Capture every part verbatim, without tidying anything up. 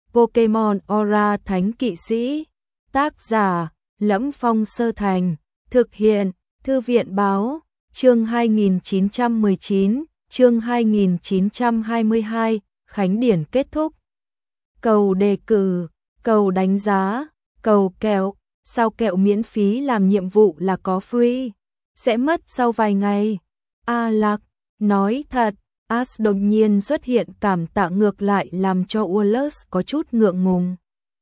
Pokemon Aura Thánh Kỵ Sĩ. Tác giả: Lẫm Phong Sơ Thành. Thực hiện: Thư viện báo. Chương hai nghìn chín trăm mười chín, chương hai nghìn chín trăm hai mươi hai, khánh điển kết thúc. Cầu đề cử, cầu đánh giá, cầu kẹo, sao kẹo miễn phí làm nhiệm vụ là có free, sẽ mất sau vài ngày. A Lạc, nói thật, Ash đột nhiên xuất hiện cảm tạ ngược lại làm cho Wallace có chút ngượng ngùng.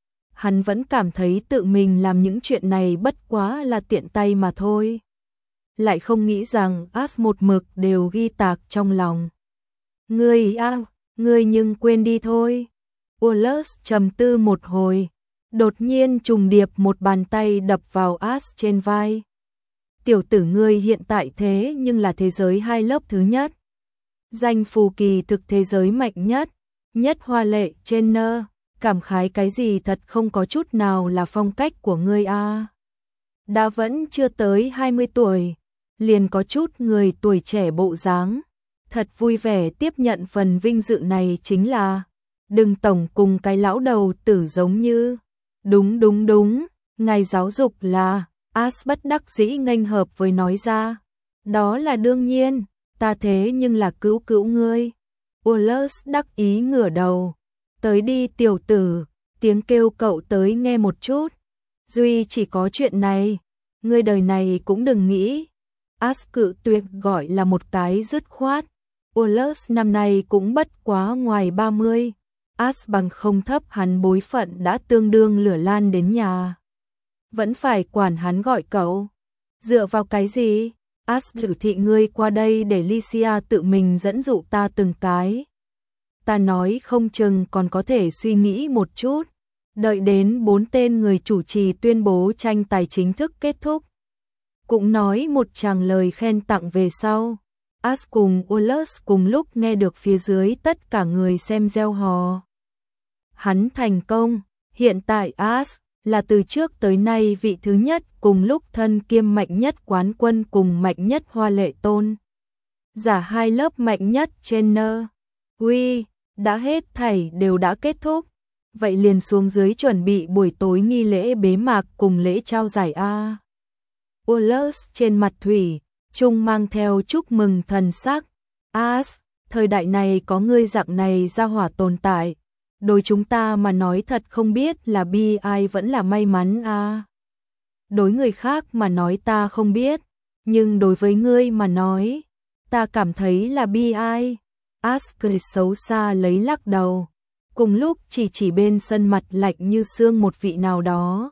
Hắn vẫn cảm thấy tự mình làm những chuyện này bất quá là tiện tay mà thôi. Lại không nghĩ rằng Ash một mực đều ghi tạc trong lòng. Ngươi à, ngươi nhưng quên đi thôi. Wallace trầm tư một hồi, đột nhiên trùng điệp một bàn tay đập vào Ash trên vai. Tiểu tử ngươi hiện tại thế nhưng là thế giới hai lớp thứ nhất. Danh phù kỳ thực thế giới mạnh nhất, nhất hoa lệ trên nơ, cảm khái cái gì thật không có chút nào là phong cách của ngươi a. À. Đã vẫn chưa tới hai mươi tuổi, liền có chút người tuổi trẻ bộ dáng, thật vui vẻ tiếp nhận phần vinh dự này chính là, đừng tổng cùng cái lão đầu tử giống như. Đúng đúng đúng, ngài giáo dục là, Ash bất đắc dĩ nghênh hợp với nói ra. Đó là đương nhiên, ta thế nhưng là cứu cứu ngươi. Wallace đắc ý ngửa đầu. Tới đi tiểu tử, tiếng kêu cậu tới nghe một chút. Duy chỉ có chuyện này, ngươi đời này cũng đừng nghĩ. Ash cự tuyệt gọi là một cái dứt khoát. Wallace năm nay cũng bất quá ngoài ba mươi. Ash bằng không thấp hắn bối phận đã tương đương lửa lan đến nhà. Vẫn phải quản hắn gọi cậu. Dựa vào cái gì? Ash thử thị ngươi qua đây để Lycia tự mình dẫn dụ ta từng cái. Ta nói không chừng còn có thể suy nghĩ một chút. Đợi đến bốn tên người chủ trì tuyên bố tranh tài chính thức kết thúc. Cũng nói một tràng lời khen tặng về sau. Ash cùng Wallace cùng lúc nghe được phía dưới tất cả người xem reo hò. Hắn thành công, hiện tại Ash là từ trước tới nay vị thứ nhất cùng lúc thân kiêm mạnh nhất quán quân cùng mạnh nhất hoa lệ tôn. Giả hai lớp mạnh nhất trên nơ. Uy, đã hết thảy đều đã kết thúc. Vậy liền xuống dưới chuẩn bị buổi tối nghi lễ bế mạc cùng lễ trao giải A. Wallace trên mặt thủy, trung mang theo chúc mừng thần sắc. Ash, thời đại này có ngươi dạng này ra hỏa tồn tại. Đối chúng ta mà nói thật không biết là bi ai vẫn là may mắn a. À. Đối người khác mà nói ta không biết, nhưng đối với ngươi mà nói, ta cảm thấy là bi ai. Ash cười xấu xa lấy lắc đầu, cùng lúc chỉ chỉ bên sân mặt lạnh như xương một vị nào đó.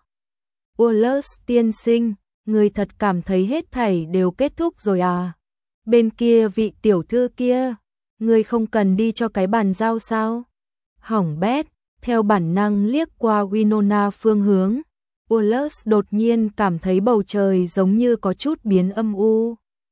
Wallace tiên sinh, ngươi thật cảm thấy hết thảy đều kết thúc rồi à? Bên kia vị tiểu thư kia, ngươi không cần đi cho cái bàn giao sao? Hỏng bét, theo bản năng liếc qua Winona phương hướng, Wallace đột nhiên cảm thấy bầu trời giống như có chút biến âm u.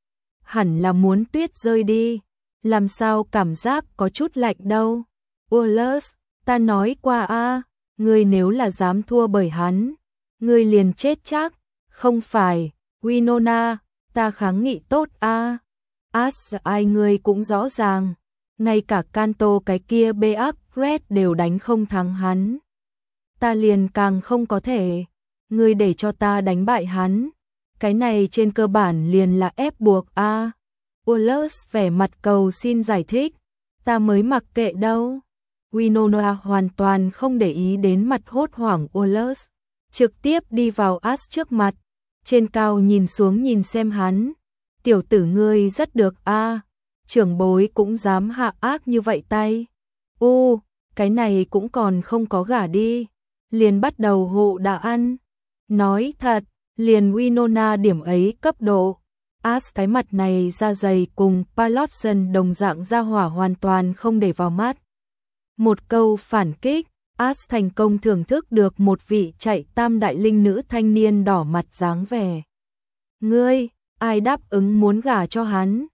Hẳn là muốn tuyết rơi đi, làm sao cảm giác có chút lạnh đâu. Wallace, ta nói qua a, à, ngươi nếu là dám thua bởi hắn, ngươi liền chết chắc. Không phải, Winona, ta kháng nghị tốt a. À. Ash ai ngươi cũng rõ ràng. Ngay cả Kanto cái kia Beak Red đều đánh không thắng hắn. Ta liền càng không có thể. Ngươi để cho ta đánh bại hắn. Cái này trên cơ bản liền là ép buộc a. À. Wallace vẻ mặt cầu xin giải thích. Ta mới mặc kệ đâu. Winona hoàn toàn không để ý đến mặt hốt hoảng Wallace. Trực tiếp đi vào Ash trước mặt. Trên cao nhìn xuống nhìn xem hắn. Tiểu tử ngươi rất được a. À. Trưởng bối cũng dám hạ ác như vậy tay. U, cái này cũng còn không có gả đi. Liền bắt đầu hộ đã ăn. Nói thật, liền Winona điểm ấy cấp độ. Ash cái mặt này da dày cùng Palotson đồng dạng ra hỏa hoàn toàn không để vào mắt. Một câu phản kích, Ash thành công thưởng thức được một vị chạy tam đại linh nữ thanh niên đỏ mặt dáng vẻ. Ngươi, ai đáp ứng muốn gả cho hắn?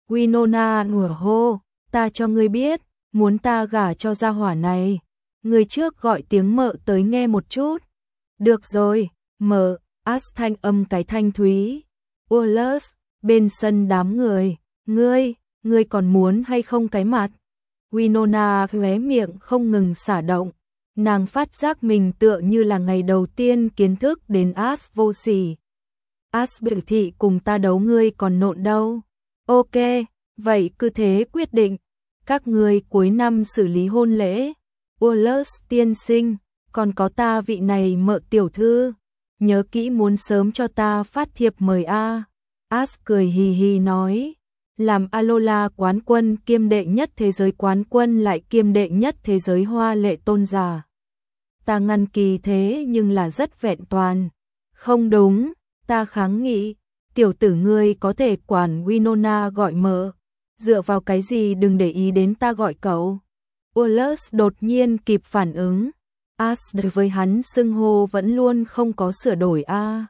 Winona ngửa hô, ta cho ngươi biết, muốn ta gả cho gia hỏa này. Ngươi trước gọi tiếng mợ tới nghe một chút. Được rồi, mợ, Ash thanh âm cái thanh thúy. Wallace, bên sân đám người, ngươi, ngươi còn muốn hay không cái mặt? Winona khóe miệng không ngừng xả động, Nàng phát giác mình tựa như là ngày đầu tiên kiến thức đến As vô sỉ. As biểu thị cùng ta đấu ngươi còn nộn đâu. Ok, vậy cứ thế quyết định. Các ngươi cuối năm xử lý hôn lễ. Wallace tiên sinh, còn có ta vị này mợ tiểu thư. Nhớ kỹ muốn sớm cho ta phát thiệp mời a. As cười hì hì nói. Làm Alola quán quân kiêm đệ nhất thế giới quán quân lại kiêm đệ nhất thế giới hoa lệ tôn giả. Ta ngăn kỳ thế nhưng là rất vẹn toàn. Không đúng, ta kháng nghị. Tiểu tử ngươi có thể quản Winona gọi mợ. Dựa vào cái gì đừng để ý đến ta gọi cậu. Wallace đột nhiên kịp phản ứng. As với hắn xưng hô vẫn luôn không có sửa đổi a. À.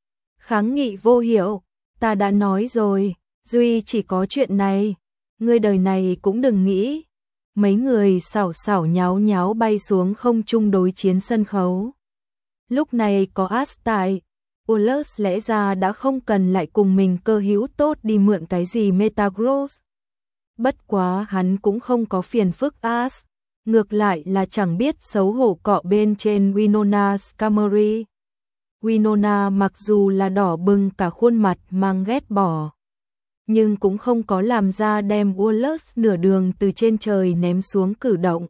Kháng nghị vô hiệu, ta đã nói rồi, duy chỉ có chuyện này, ngươi đời này cũng đừng nghĩ. Mấy người xảo xảo nháo nháo bay xuống không trung đối chiến sân khấu. Lúc này có As tại, Wallace lẽ ra đã không cần lại cùng mình cơ hữu tốt đi mượn cái gì Metagross. Bất quá hắn cũng không có phiền phức As, ngược lại là chẳng biết xấu hổ cọ bên trên Winona Scamory. Winona mặc dù là đỏ bừng cả khuôn mặt mang ghét bỏ, nhưng cũng không có làm ra đem Wallace nửa đường từ trên trời ném xuống cử động.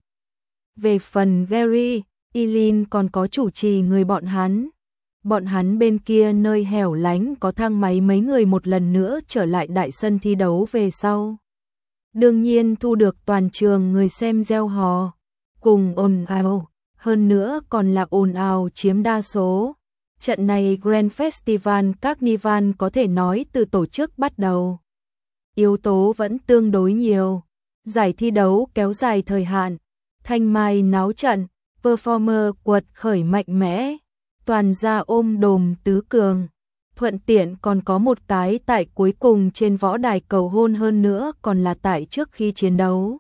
Về phần Gary, Eileen còn có chủ trì người bọn hắn. Bọn hắn bên kia nơi hẻo lánh có thang máy mấy người một lần nữa trở lại đại sân thi đấu về sau. Đương nhiên thu được toàn trường người xem reo hò, cùng ồn ào, hơn nữa còn là ồn ào chiếm đa số. Trận này Grand Festival Carnival có thể nói từ tổ chức bắt đầu. Yếu tố vẫn tương đối nhiều. Giải thi đấu kéo dài thời hạn, thanh mai náo trận, performer quật khởi mạnh mẽ, toàn gia ôm đồm tứ cường. Thuận tiện còn có một cái tại cuối cùng trên võ đài cầu hôn hơn nữa còn là tại trước khi chiến đấu.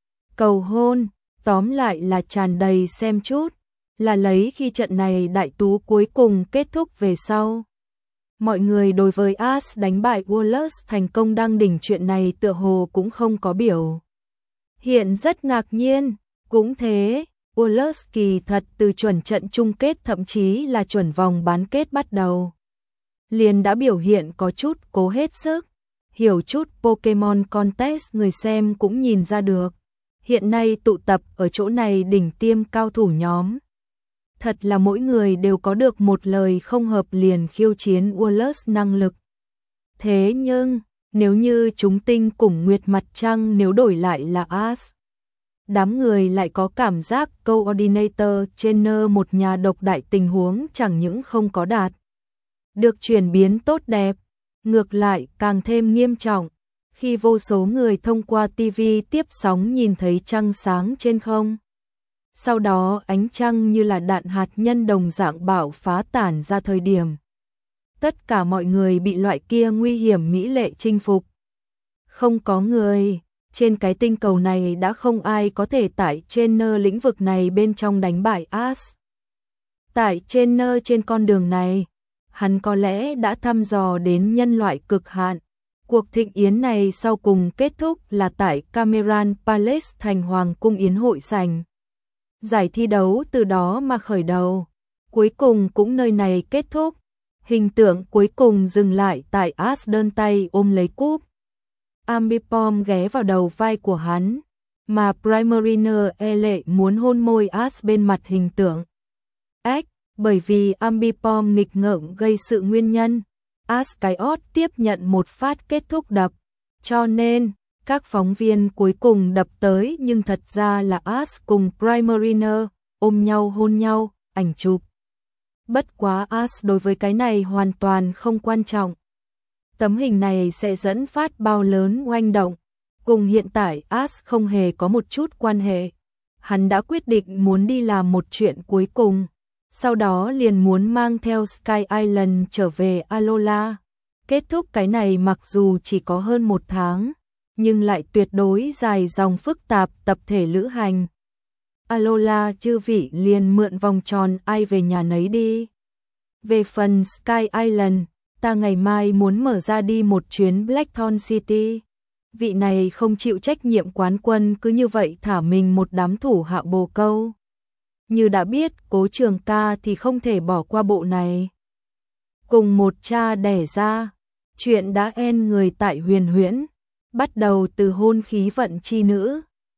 Cầu hôn, tóm lại là tràn đầy xem chút, là lấy khi trận này đại tú cuối cùng kết thúc về sau. Mọi người đối với As đánh bại Wallace thành công đăng đỉnh chuyện này tựa hồ cũng không có biểu hiện rất ngạc nhiên, cũng thế, Wallace kỳ thật từ chuẩn trận chung kết thậm chí là chuẩn vòng bán kết bắt đầu. Liền đã biểu hiện có chút cố hết sức, hiểu chút Pokemon Contest người xem cũng nhìn ra được. Hiện nay tụ tập ở chỗ này đỉnh tiêm cao thủ nhóm. Thật là mỗi người đều có được một lời không hợp liền khiêu chiến Wallace năng lực. Thế nhưng, nếu như chúng tinh cùng nguyệt mặt trăng nếu đổi lại là As, đám người lại có cảm giác Coordinator Trainer một nhà độc đại tình huống chẳng những không có đạt được chuyển biến tốt đẹp, ngược lại càng thêm nghiêm trọng, khi vô số người thông qua ti vi tiếp sóng nhìn thấy trăng sáng trên không. Sau đó ánh trăng như là đạn hạt nhân đồng dạng bạo phá tản ra thời điểm. Tất cả mọi người bị loại kia nguy hiểm mỹ lệ chinh phục. Không có người, trên cái tinh cầu này đã không ai có thể tại trên lĩnh vực này bên trong đánh bại As. Tại trên trên con đường này, hắn có lẽ đã thăm dò đến nhân loại cực hạn. Cuộc thịnh yến này sau cùng kết thúc là tại Cameron Palace thành Hoàng cung yến hội sảnh. Giải thi đấu từ đó mà khởi đầu, cuối cùng cũng nơi này kết thúc. Hình tượng cuối cùng dừng lại tại As đơn tay ôm lấy cúp. Ambipom ghé vào đầu vai của hắn, mà Primariner e lệ muốn hôn môi As bên mặt hình tượng. Ếch, bởi vì Ambipom nghịch ngợm gây sự nguyên nhân, As cái ót tiếp nhận một phát kết thúc đập, cho nên các phóng viên cuối cùng đập tới nhưng thật ra là As cùng Primariner ôm nhau hôn nhau, ảnh chụp. Bất quá As đối với cái này hoàn toàn không quan trọng. Tấm hình này sẽ dẫn phát bao lớn oanh động, cùng hiện tại As không hề có một chút quan hệ. Hắn đã quyết định muốn đi làm một chuyện cuối cùng, sau đó liền muốn mang theo Sky Island trở về Alola. Kết thúc cái này mặc dù chỉ có hơn một tháng, nhưng lại tuyệt đối dài dòng phức tạp tập thể lữ hành. Alola chư vị liền mượn vòng tròn ai về nhà nấy đi. Về phần Sky Island, ta ngày mai muốn mở ra đi một chuyến Blackthorn City. Vị này không chịu trách nhiệm quán quân cứ như vậy thả mình một đám thủ hạ bồ câu. như đã biết Cố Trường Ca thì không thể bỏ qua bộ này. Cùng một cha đẻ ra, chuyện đã en người tại Huyền Huyễn, bắt đầu từ hôn khí vận chi nữ,